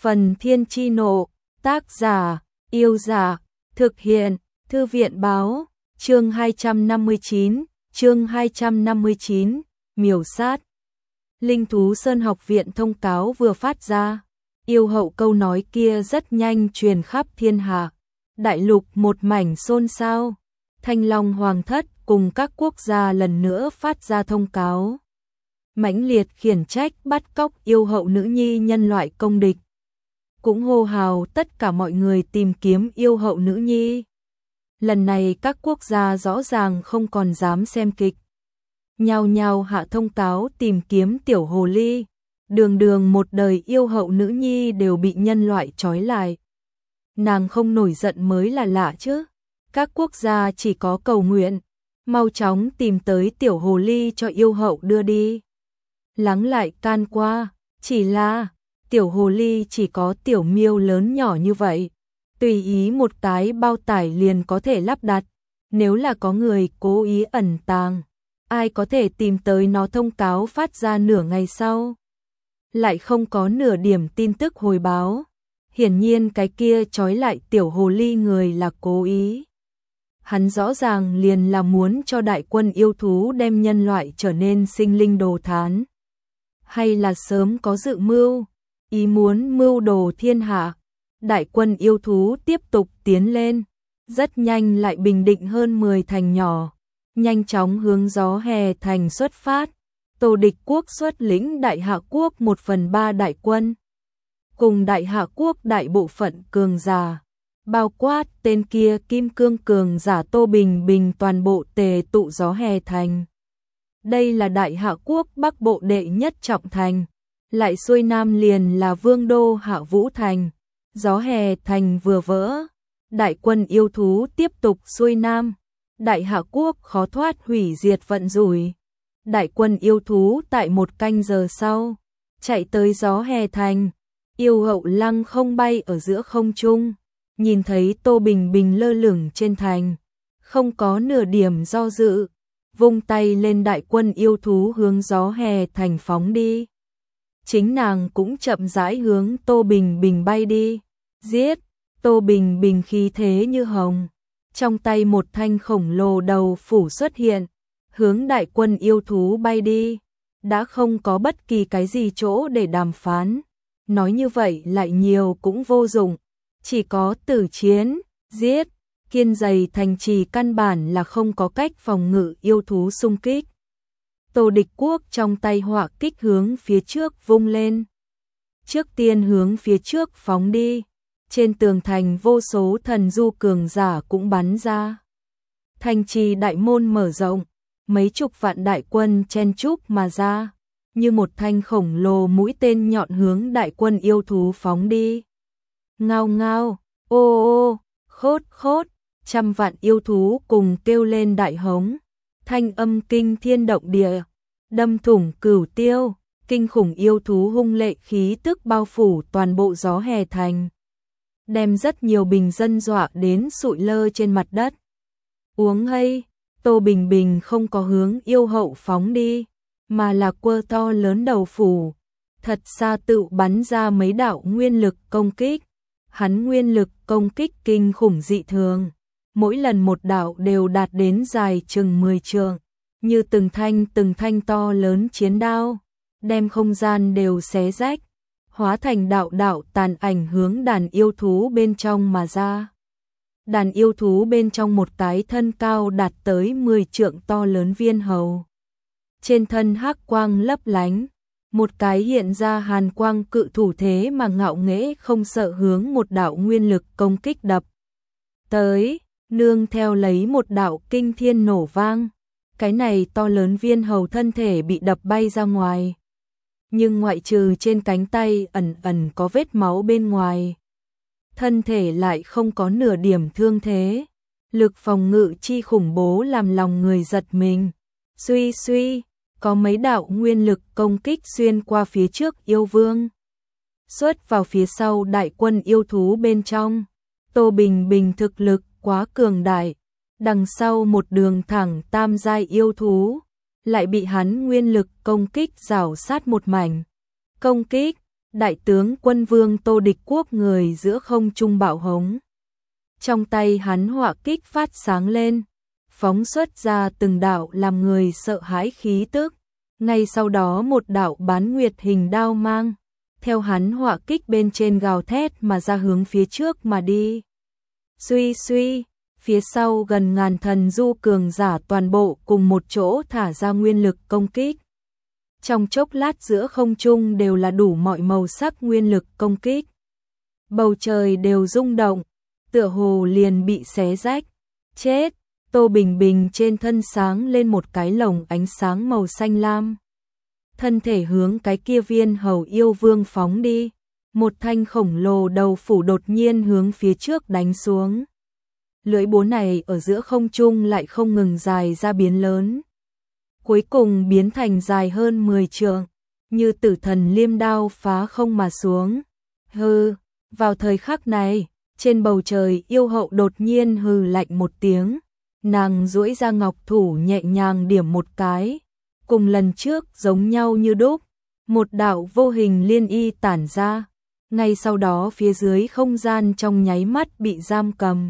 Phần Thiên Chi Nộ, tác giả, Yêu Dạ, thực hiện, Thư viện Báo, chương 259, miểu sát. Linh Thú Sơn Học Viện thông cáo vừa phát ra, yêu hậu câu nói kia rất nhanh truyền khắp thiên hạ. Đại lục một mảnh xôn xao, Thanh Long Hoàng thất cùng các quốc gia lần nữa phát ra thông cáo. Mãnh liệt khiển trách bắt cóc yêu hậu nữ nhi nhân loại công địch. Cũng hô hào tất cả mọi người tìm kiếm yêu hậu nữ nhi. Lần này các quốc gia rõ ràng không còn dám xem kịch. Nhao nhao hạ thông cáo tìm kiếm tiểu hồ ly. Đường một đời yêu hậu nữ nhi đều bị nhân loại trói lại. Nàng không nổi giận mới là lạ chứ. Các quốc gia chỉ có cầu nguyện, mau chóng tìm tới tiểu hồ ly cho yêu hậu đưa đi. Lắng lại can qua, chỉ là tiểu hồ ly chỉ có tiểu miêu lớn nhỏ như vậy, tùy ý một cái bao tải liền có thể lắp đặt. Nếu là có người cố ý ẩn tàng, ai có thể tìm tới nó? Thông cáo phát ra nửa ngày sau, lại không có nửa điểm tin tức hồi báo. Hiển nhiên cái kia trói lại tiểu hồ ly người là cố ý. Hắn rõ ràng liền là muốn cho đại quân yêu thú đem nhân loại trở nên sinh linh đồ thán. Hay là sớm có dự mưu, ý muốn mưu đồ thiên hạ. Đại quân yêu thú tiếp tục tiến lên, rất nhanh lại bình định hơn 10 thành nhỏ, nhanh chóng hướng Gió Hè thành xuất phát. Tô Địch quốc xuất lĩnh Đại Hạ quốc 1/3 đại quân, cùng Đại Hạ quốc đại bộ phận cường giả, bao quát tên kia kim cương cường giả Tô Bình Bình toàn bộ tề tụ Gió Hè thành. Đây là Đại Hạ quốc bắc bộ đệ nhất trọng thành, lại xuôi nam liền là vương đô Hạ Vũ thành. Gió Hè thành vừa vỡ, đại quân yêu thú tiếp tục xuôi nam, Đại Hạ quốc khó thoát hủy diệt vận rủi. Đại quân yêu thú tại 1 canh giờ sau chạy tới Gió Hè thành. Yêu hậu lăng không bay ở giữa không trung, nhìn thấy Tô Bình Bình lơ lửng trên thành, không có nửa điểm do dự, vung tay lên, đại quân yêu thú hướng Gió Hè thành phóng đi. Chính nàng cũng chậm rãi hướng Tô Bình Bình bay đi. Giết! Tô Bình Bình khí thế như hồng, trong tay một thanh khổng lồ đầu phủ xuất hiện, hướng đại quân yêu thú bay đi. Đã không có bất kỳ cái gì chỗ để đàm phán. Nói như vậy lại nhiều cũng vô dụng, chỉ có tử chiến, giết. Kiên dày thành trì căn bản là không có cách phòng ngự yêu thú xung kích. Tô Địch quốc trong tay họa kích hướng phía trước vung lên. Trước tiên hướng phía trước phóng đi. Trên tường thành vô số thần du cường giả cũng bắn ra. Thành trì đại môn mở rộng, mấy chục vạn đại quân chen chúc mà ra, như một thanh khổng lồ mũi tên nhọn hướng đại quân yêu thú phóng đi. Ngao ngao, ô ô, khốt khốt, trăm vạn yêu thú cùng kêu lên đại hống, thanh âm kinh thiên động địa, đâm thủng cửu tiêu. Kinh khủng yêu thú hung lệ khí tức bao phủ toàn bộ Gió Hè thành, đem rất nhiều bình dân dọa đến sụi lơ trên mặt đất. Uống hay, Tô Bình Bình không có hướng yêu hậu phóng đi, mà là quơ to lớn đầu phủ, thật xa tự bắn ra mấy đạo nguyên lực công kích. Hắn nguyên lực công kích kinh khủng dị thường, mỗi lần một đạo đều đạt đến dài chừng 10 trượng, như từng thanh to lớn chiến đao, đem không gian đều xé rách, hóa thành đạo đạo tàn ảnh hướng đàn yêu thú bên trong mà ra. Đàn yêu thú bên trong một cái thân cao đạt tới 10 trượng to lớn viên hầu. Trên thân hắc quang lấp lánh, một cái hiện ra hàn quang cự thủ thế mà ngạo nghễ không sợ hướng một đạo nguyên lực công kích đập tới, nương theo lấy một đạo kinh thiên nổ vang. Cái này to lớn viên hầu thân thể bị đập bay ra ngoài, nhưng ngoại trừ trên cánh tay ẩn có vết máu bên ngoài, thân thể lại không có nửa điểm thương thế. Lực phòng ngự chi khủng bố làm lòng người giật mình. Suy suy, có mấy đạo nguyên lực công kích xuyên qua phía trước yêu vương, xuất vào phía sau đại quân yêu thú bên trong. Tô Bình Bình thực lực quá cường đại, đằng sau một đường thẳng tam giai yêu thú, lại bị hắn nguyên lực công kích rào sát một mảnh. Công kích, Đại tướng quân vương Tô Địch Quốc người giữa không trung bạo hống. Trong tay hắn hỏa kích phát sáng lên, phóng xuất ra từng đạo làm người sợ hãi khí tức. Ngay sau đó một đạo bán nguyệt hình đao mang, theo hắn hỏa kích bên trên gào thét mà ra hướng phía trước mà đi. Suy suy, phía sau gần ngàn thần du cường giả toàn bộ cùng một chỗ thả ra nguyên lực công kích. Trong chốc lát giữa không trung đều là đủ mọi màu sắc nguyên lực công kích. Bầu trời đều rung động, tựa hồ liền bị xé rách. Chết, Tô Bình Bình trên thân sáng lên một cái lồng ánh sáng màu xanh lam. Thân thể hướng cái kia viên hầu yêu vương phóng đi. Một thanh khổng lồ đầu phủ đột nhiên hướng phía trước đánh xuống. Lưỡi búa này ở giữa không trung lại không ngừng dài ra biến lớn. Cuối cùng biến thành dài hơn 10 trượng, như tử thần liêm đao phá không mà xuống. Hừ, vào thời khắc này, trên bầu trời yêu hậu đột nhiên hừ lạnh một tiếng. Nàng duỗi ra ngọc thủ nhẹ nhàng điểm một cái. Cùng lần trước giống nhau như đúc, một đạo vô hình liên y tản ra. Ngay sau đó phía dưới không gian trong nháy mắt bị giam cầm.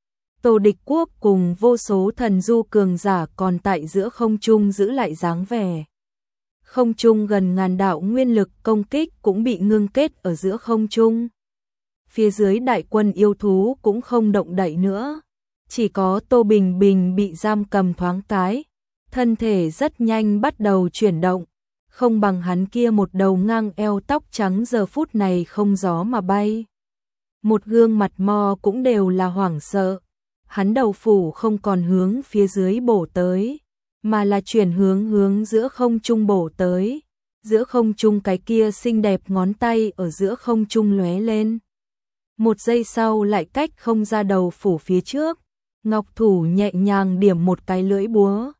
Tô Địch Quốc cùng vô số thần du cường giả còn tại giữa không trung giữ lại dáng vẻ. Không trung gần ngàn đạo nguyên lực công kích cũng bị ngưng kết ở giữa không trung. Phía dưới đại quân yêu thú cũng không động đậy nữa. Chỉ có Tô Bình Bình bị giam cầm thoáng cái. Thân thể rất nhanh bắt đầu chuyển động. Không bằng hắn kia một đầu ngang eo tóc trắng giờ phút này không gió mà bay. Một gương mặt mò cũng đều là hoảng sợ. Hắn đầu phủ không còn hướng phía dưới bổ tới, mà là chuyển hướng giữa không trung bổ tới. Giữa không trung cái kia xinh đẹp ngón tay ở giữa không trung lóe lên. Một giây sau lại cách không ra đầu phủ phía trước, ngọc thủ nhẹ nhàng điểm một cái lưỡi búa.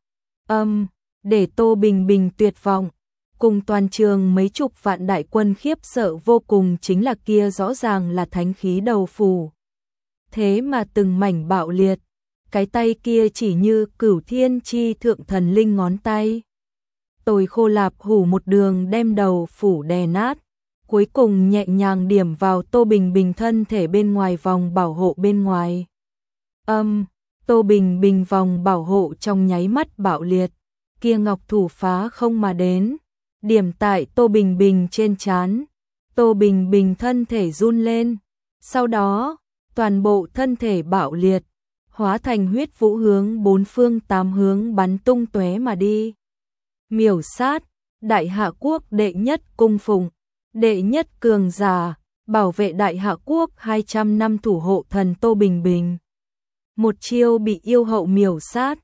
Để Tô Bình Bình tuyệt vọng. Cùng toàn trường mấy chục vạn đại quân khiếp sợ vô cùng chính là kia rõ ràng là thánh khí đầu phủ. Thế mà từng mảnh bạo liệt, cái tay kia chỉ như Cửu Thiên chi thượng thần linh ngón tay. Tồi khô lạp hủ một đường đem đầu phủ đè nát, cuối cùng nhẹ nhàng điểm vào Tô Bình Bình thân thể bên ngoài vòng bảo hộ bên ngoài. Tô Bình Bình vòng bảo hộ trong nháy mắt bạo liệt, kia ngọc thủ phá không mà đến, điểm tại Tô Bình Bình trên trán. Tô Bình Bình thân thể run lên, sau đó toàn bộ thân thể bạo liệt, hóa thành huyết vũ hướng bốn phương tám hướng bắn tung tóe mà đi. Miểu sát, Đại Hạ Quốc đệ nhất cung phụng, đệ nhất cường giả, bảo vệ Đại Hạ Quốc 200 năm thủ hộ thần Tô Bình Bình. Một chiêu bị yêu hậu miểu sát.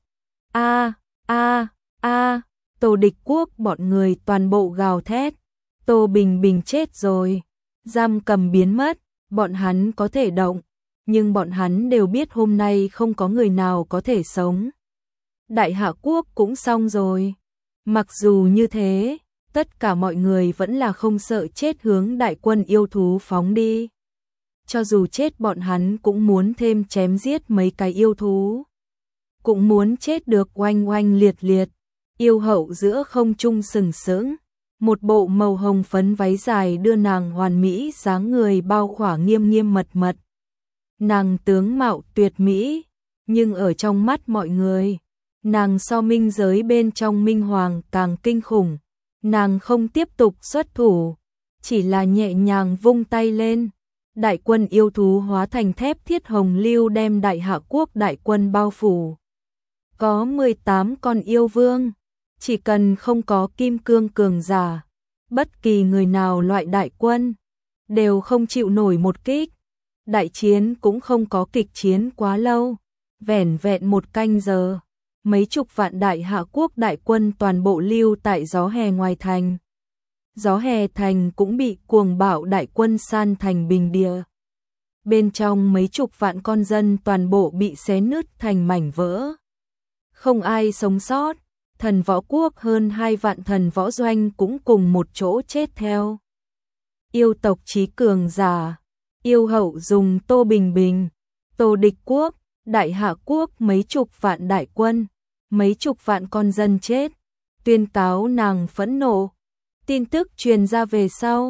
Tô Địch Quốc bọn người toàn bộ gào thét. Tô Bình Bình chết rồi, giam cầm biến mất, bọn hắn có thể động. Nhưng bọn hắn đều biết hôm nay không có người nào có thể sống. Đại Hạ Quốc cũng xong rồi. Mặc dù như thế, tất cả mọi người vẫn là không sợ chết hướng đại quân yêu thú phóng đi. Cho dù chết bọn hắn cũng muốn thêm chém giết mấy cái yêu thú. Cũng muốn chết được oanh oanh liệt liệt. Yêu hậu giữa không trung sừng sững. Một bộ màu hồng phấn váy dài đưa nàng hoàn mỹ dáng người bao khỏa nghiêm nghiêm mật mật. Nàng tướng mạo tuyệt mỹ, nhưng ở trong mắt mọi người, nàng so minh giới bên trong minh hoàng càng kinh khủng. Nàng không tiếp tục xuất thủ, chỉ là nhẹ nhàng vung tay lên. Đại quân yêu thú hóa thành thép thiết hồng lưu đem Đại Hạ Quốc đại quân bao phủ. Có 18 con yêu vương, chỉ cần không có kim cương cường giả, bất kỳ người nào loại đại quân, đều không chịu nổi một kích. Đại chiến cũng không có kịch chiến quá lâu, vẻn vẹn một canh giờ, mấy chục vạn Đại Hạ Quốc đại quân toàn bộ lưu tại gió hè ngoài thành. Gió hè thành cũng bị cuồng bạo đại quân san thành bình địa. Bên trong mấy chục vạn con dân toàn bộ bị xé nứt thành mảnh vỡ. Không ai sống sót, thần võ quốc hơn 2 vạn thần võ doanh cũng cùng một chỗ chết theo. Yêu tộc chí cường giả, yêu hậu dùng Tô Bình Bình, Tô Địch Quốc, Đại Hạ Quốc mấy chục vạn đại quân, mấy chục vạn con dân chết, tuyên cáo nàng phẫn nộ. Tin tức truyền ra về sau,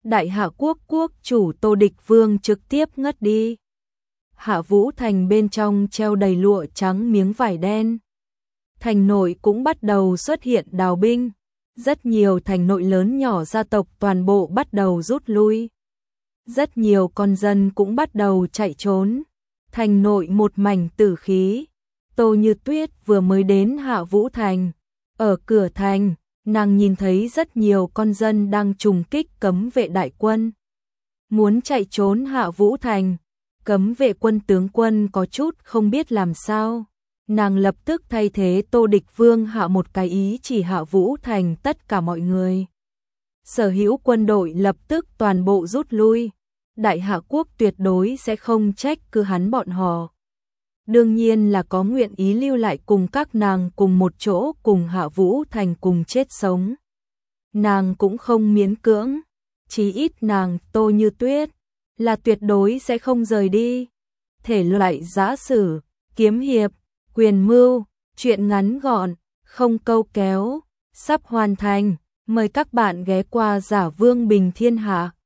Đại Hạ quốc quốc chủ Tô Địch Vương trực tiếp ngất đi. Hạ Vũ Thành bên trong treo đầy lụa trắng miếng vải đen. Thành nội cũng bắt đầu xuất hiện đào binh. Rất nhiều thành nội lớn nhỏ gia tộc toàn bộ bắt đầu rút lui. Rất nhiều con dân cũng bắt đầu chạy trốn. Thành nội một mảnh tử khí. Tô Như Tuyết vừa mới đến Hạ Vũ Thành. Ở cửa thành, nàng nhìn thấy rất nhiều con dân đang trùng kích cấm vệ đại quân. Muốn chạy trốn Hạ Vũ Thành. Cấm vệ quân tướng quân có chút không biết làm sao. Nàng lập tức thay thế Tô Địch Vương hạ một cái ý chỉ Hạ Vũ Thành tất cả mọi người. Sở hữu quân đội lập tức toàn bộ rút lui. Đại Hạ quốc tuyệt đối sẽ không trách cứ hắn bọn họ. Đương nhiên là có nguyện ý lưu lại cùng các nàng cùng một chỗ cùng Hạ Vũ Thành cùng chết sống. Nàng cũng không miễn cưỡng. Chí ít nàng Tô Như Tuyết là tuyệt đối sẽ không rời đi. Thể loại giã sử, kiếm hiệp, quyền mưu, truyện ngắn gọn, không câu kéo, sắp hoàn thành. Mời các bạn ghé qua Giả Vương Bình Thiên Hạ.